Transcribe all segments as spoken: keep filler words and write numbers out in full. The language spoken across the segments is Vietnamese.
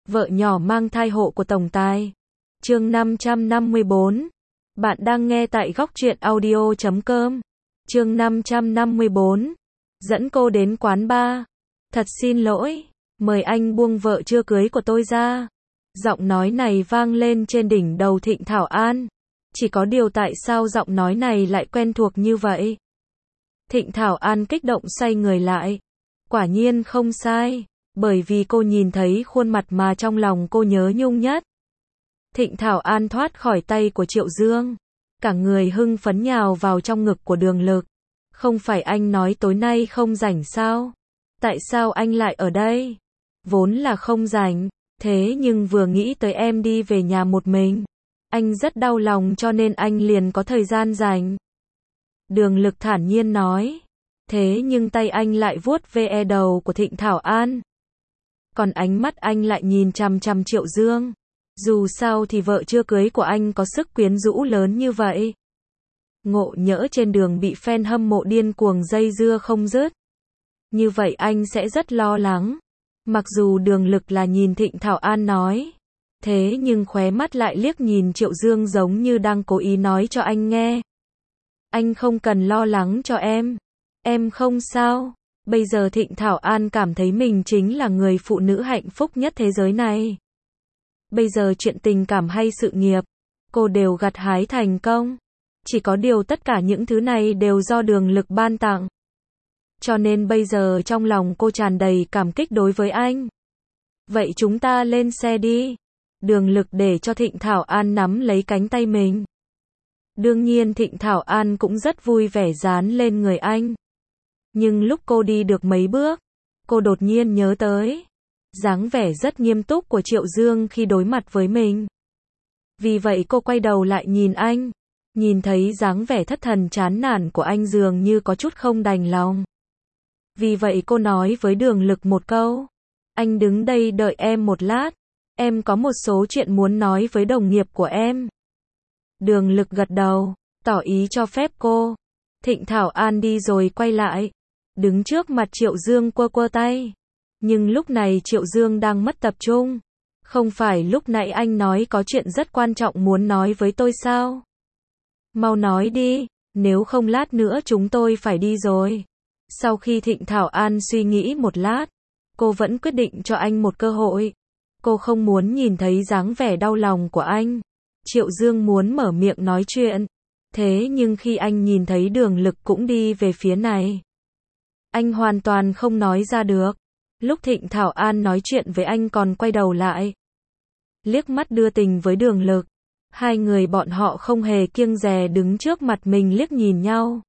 Vợ nhỏ mang thai hộ của tổng tài. Chương năm trăm năm mươi bốn. Bạn đang nghe tại góc truyện audio chấm com. Chương năm trăm năm mươi bốn. Dẫn cô đến quán bar. Thật xin lỗi, mời anh buông vợ chưa cưới của tôi ra. Giọng nói này vang lên trên đỉnh đầu Thịnh Thảo An. Chỉ có điều tại sao giọng nói này lại quen thuộc như vậy? Thịnh Thảo An kích động xoay người lại. Quả nhiên không sai, bởi vì cô nhìn thấy khuôn mặt mà trong lòng cô nhớ nhung nhất. Thịnh Thảo An thoát khỏi tay của Triệu Dương, cả người hưng phấn nhào vào trong ngực của Đường Lực. Không phải anh nói tối nay không rảnh sao? Tại sao anh lại ở đây? Vốn là không rảnh, thế nhưng vừa nghĩ tới em đi về nhà một mình, anh rất đau lòng cho nên anh liền có thời gian rảnh. Đường Lực thản nhiên nói. Thế nhưng tay anh lại vuốt ve đầu của Thịnh Thảo An. Còn ánh mắt anh lại nhìn chằm chằm Triệu Dương. Dù sao thì vợ chưa cưới của anh có sức quyến rũ lớn như vậy. Ngộ nhỡ trên đường bị fan hâm mộ điên cuồng dây dưa không dứt. Như vậy anh sẽ rất lo lắng. Mặc dù Đường Lực là nhìn Thịnh Thảo An nói. Thế nhưng khóe mắt lại liếc nhìn Triệu Dương giống như đang cố ý nói cho anh nghe. Anh không cần lo lắng cho em. Em không sao. Bây giờ Thịnh Thảo An cảm thấy mình chính là người phụ nữ hạnh phúc nhất thế giới này. Bây giờ chuyện tình cảm hay sự nghiệp, cô đều gặt hái thành công. Chỉ có điều tất cả những thứ này đều do Đường Lực ban tặng. Cho nên bây giờ trong lòng cô tràn đầy cảm kích đối với anh. Vậy chúng ta lên xe đi. Đường Lực để cho Thịnh Thảo An nắm lấy cánh tay mình. Đương nhiên Thịnh Thảo An cũng rất vui vẻ dán lên người anh. Nhưng lúc cô đi được mấy bước, cô đột nhiên nhớ tới dáng vẻ rất nghiêm túc của Triệu Dương khi đối mặt với mình. Vì vậy cô quay đầu lại nhìn anh, nhìn thấy dáng vẻ thất thần chán nản của anh dường như có chút không đành lòng. Vì vậy cô nói với Đường Lực một câu, anh đứng đây đợi em một lát, em có một số chuyện muốn nói với đồng nghiệp của em. Đường Lực gật đầu, tỏ ý cho phép cô. Thịnh Thảo An đi rồi quay lại, đứng trước mặt Triệu Dương quơ quơ tay. Nhưng lúc này Triệu Dương đang mất tập trung. Không phải lúc nãy anh nói có chuyện rất quan trọng muốn nói với tôi sao? Mau nói đi, nếu không lát nữa chúng tôi phải đi rồi. Sau khi Thịnh Thảo An suy nghĩ một lát, cô vẫn quyết định cho anh một cơ hội. Cô không muốn nhìn thấy dáng vẻ đau lòng của anh. Triệu Dương muốn mở miệng nói chuyện. Thế nhưng khi anh nhìn thấy Đường Lực cũng đi về phía này, anh hoàn toàn không nói ra được. Lúc Thịnh Thảo An nói chuyện với anh còn quay đầu lại, liếc mắt đưa tình với Đường Lực. Hai người bọn họ không hề kiêng dè đứng trước mặt mình liếc nhìn nhau.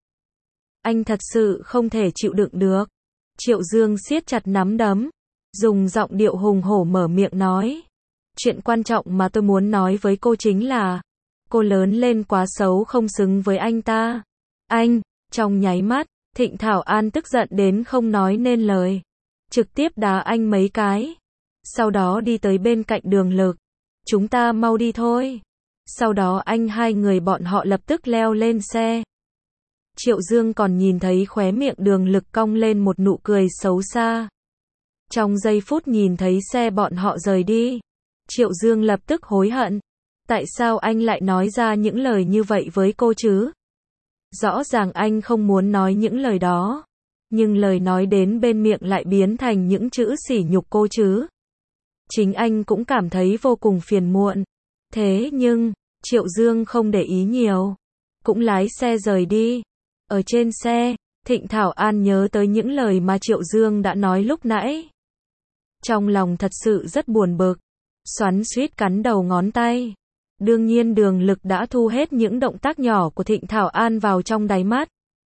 Anh thật sự không thể chịu đựng được. Triệu Dương siết chặt nắm đấm, dùng giọng điệu hùng hổ mở miệng nói. Chuyện quan trọng mà tôi muốn nói với cô chính là, cô lớn lên quá xấu không xứng với anh ta. Anh, trong nháy mắt, Thịnh Thảo An tức giận đến không nói nên lời. Trực tiếp đá anh mấy cái. Sau đó đi tới bên cạnh Đường Lực. Chúng ta mau đi thôi. Sau đó anh hai người bọn họ lập tức leo lên xe. Triệu Dương còn nhìn thấy khóe miệng Đường Lực cong lên một nụ cười xấu xa. Trong giây phút nhìn thấy xe bọn họ rời đi, Triệu Dương lập tức hối hận. Tại sao anh lại nói ra những lời như vậy với cô chứ? Rõ ràng anh không muốn nói những lời đó. Nhưng lời nói đến bên miệng lại biến thành những chữ sỉ nhục cô chứ. Chính anh cũng cảm thấy vô cùng phiền muộn. Thế nhưng, Triệu Dương không để ý nhiều. Cũng lái xe rời đi. Ở trên xe, Thịnh Thảo An nhớ tới những lời mà Triệu Dương đã nói lúc nãy. Trong lòng thật sự rất buồn bực. Xoắn xuýt cắn đầu ngón tay. Đương nhiên Đường Lực đã thu hết những động tác nhỏ của Thịnh Thảo An vào trong đáy mắt.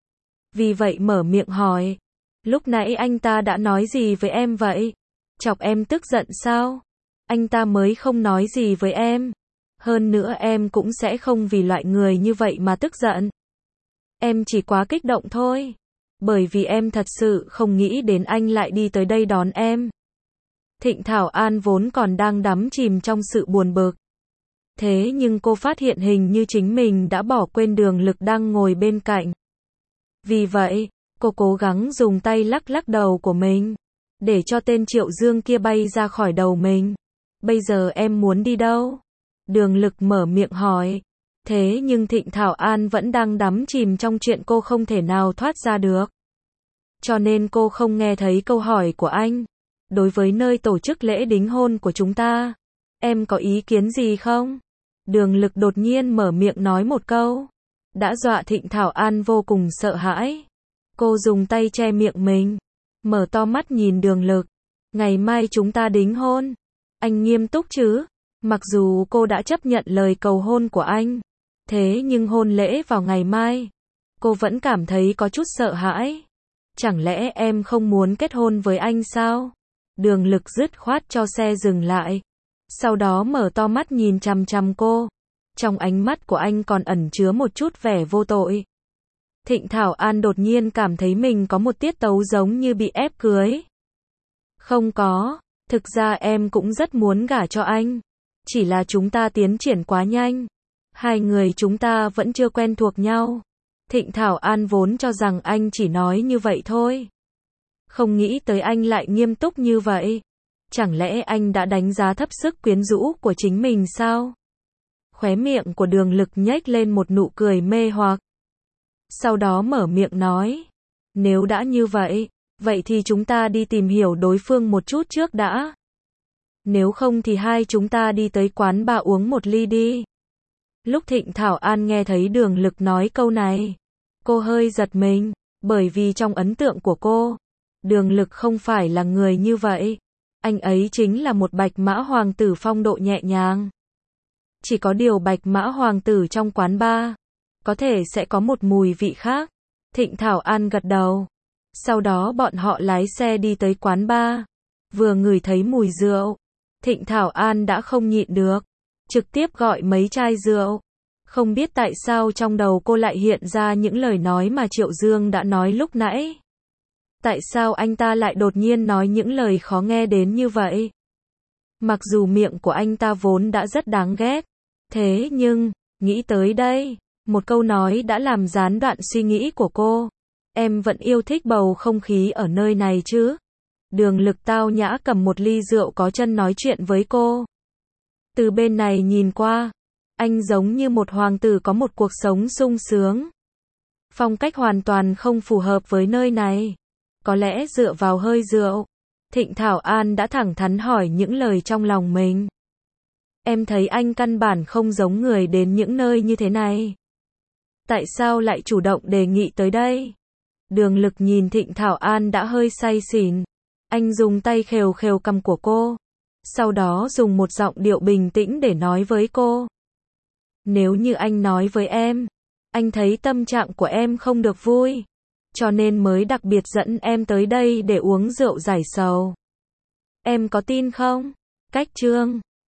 Vì vậy mở miệng hỏi. Lúc nãy anh ta đã nói gì với em vậy? Chọc em tức giận sao? Anh ta mới không nói gì với em. Hơn nữa em cũng sẽ không vì loại người như vậy mà tức giận. Em chỉ quá kích động thôi. Bởi vì em thật sự không nghĩ đến anh lại đi tới đây đón em. Thịnh Thảo An vốn còn đang đắm chìm trong sự buồn bực. Thế nhưng cô phát hiện hình như chính mình đã bỏ quên Đường Lực đang ngồi bên cạnh. Vì vậy, cô cố gắng dùng tay lắc lắc đầu của mình, để cho tên Triệu Dương kia bay ra khỏi đầu mình. Bây giờ em muốn đi đâu? Đường Lực mở miệng hỏi. Thế nhưng Thịnh Thảo An vẫn đang đắm chìm trong chuyện cô không thể nào thoát ra được. Cho nên cô không nghe thấy câu hỏi của anh. Đối với nơi tổ chức lễ đính hôn của chúng ta, em có ý kiến gì không? Đường Lực đột nhiên mở miệng nói một câu, đã dọa Thịnh Thảo An vô cùng sợ hãi. Cô dùng tay che miệng mình, mở to mắt nhìn Đường Lực. Ngày mai chúng ta đính hôn. Anh nghiêm túc chứ? Mặc dù cô đã chấp nhận lời cầu hôn của anh, thế nhưng hôn lễ vào ngày mai, cô vẫn cảm thấy có chút sợ hãi. Chẳng lẽ em không muốn kết hôn với anh sao? Đường Lực dứt khoát cho xe dừng lại, sau đó mở to mắt nhìn chằm chằm cô. Trong ánh mắt của anh còn ẩn chứa một chút vẻ vô tội. Thịnh Thảo An đột nhiên cảm thấy mình có một tiết tấu giống như bị ép cưới. Không có, thực ra em cũng rất muốn gả cho anh. Chỉ là chúng ta tiến triển quá nhanh. Hai người chúng ta vẫn chưa quen thuộc nhau. Thịnh Thảo An vốn cho rằng anh chỉ nói như vậy thôi. Không nghĩ tới anh lại nghiêm túc như vậy. Chẳng lẽ anh đã đánh giá thấp sức quyến rũ của chính mình sao? Khóe miệng của Đường Lực nhếch lên một nụ cười mê hoặc. Sau đó mở miệng nói. Nếu đã như vậy, vậy thì chúng ta đi tìm hiểu đối phương một chút trước đã. Nếu không thì hai chúng ta đi tới quán bar uống một ly đi. Lúc Thịnh Thảo An nghe thấy Đường Lực nói câu này, cô hơi giật mình, bởi vì trong ấn tượng của cô, Đường Lực không phải là người như vậy. Anh ấy chính là một bạch mã hoàng tử phong độ nhẹ nhàng. Chỉ có điều bạch mã hoàng tử trong quán bar, có thể sẽ có một mùi vị khác. Thịnh Thảo An gật đầu. Sau đó bọn họ lái xe đi tới quán bar. Vừa ngửi thấy mùi rượu, Thịnh Thảo An đã không nhịn được, trực tiếp gọi mấy chai rượu. Không biết tại sao trong đầu cô lại hiện ra những lời nói mà Triệu Dương đã nói lúc nãy. Tại sao anh ta lại đột nhiên nói những lời khó nghe đến như vậy? Mặc dù miệng của anh ta vốn đã rất đáng ghét, thế nhưng, nghĩ tới đây, một câu nói đã làm gián đoạn suy nghĩ của cô. Em vẫn yêu thích bầu không khí ở nơi này chứ? Đường Lực tao nhã cầm một ly rượu có chân nói chuyện với cô. Từ bên này nhìn qua, anh giống như một hoàng tử có một cuộc sống sung sướng. Phong cách hoàn toàn không phù hợp với nơi này. Có lẽ dựa vào hơi rượu, Thịnh Thảo An đã thẳng thắn hỏi những lời trong lòng mình. Em thấy anh căn bản không giống người đến những nơi như thế này. Tại sao lại chủ động đề nghị tới đây? Đường Lực nhìn Thịnh Thảo An đã hơi say xỉn. Anh dùng tay khều khều cằm của cô. Sau đó dùng một giọng điệu bình tĩnh để nói với cô. Nếu như anh nói với em, anh thấy tâm trạng của em không được vui, cho nên mới đặc biệt dẫn em tới đây để uống rượu giải sầu. Em có tin không? Cách chương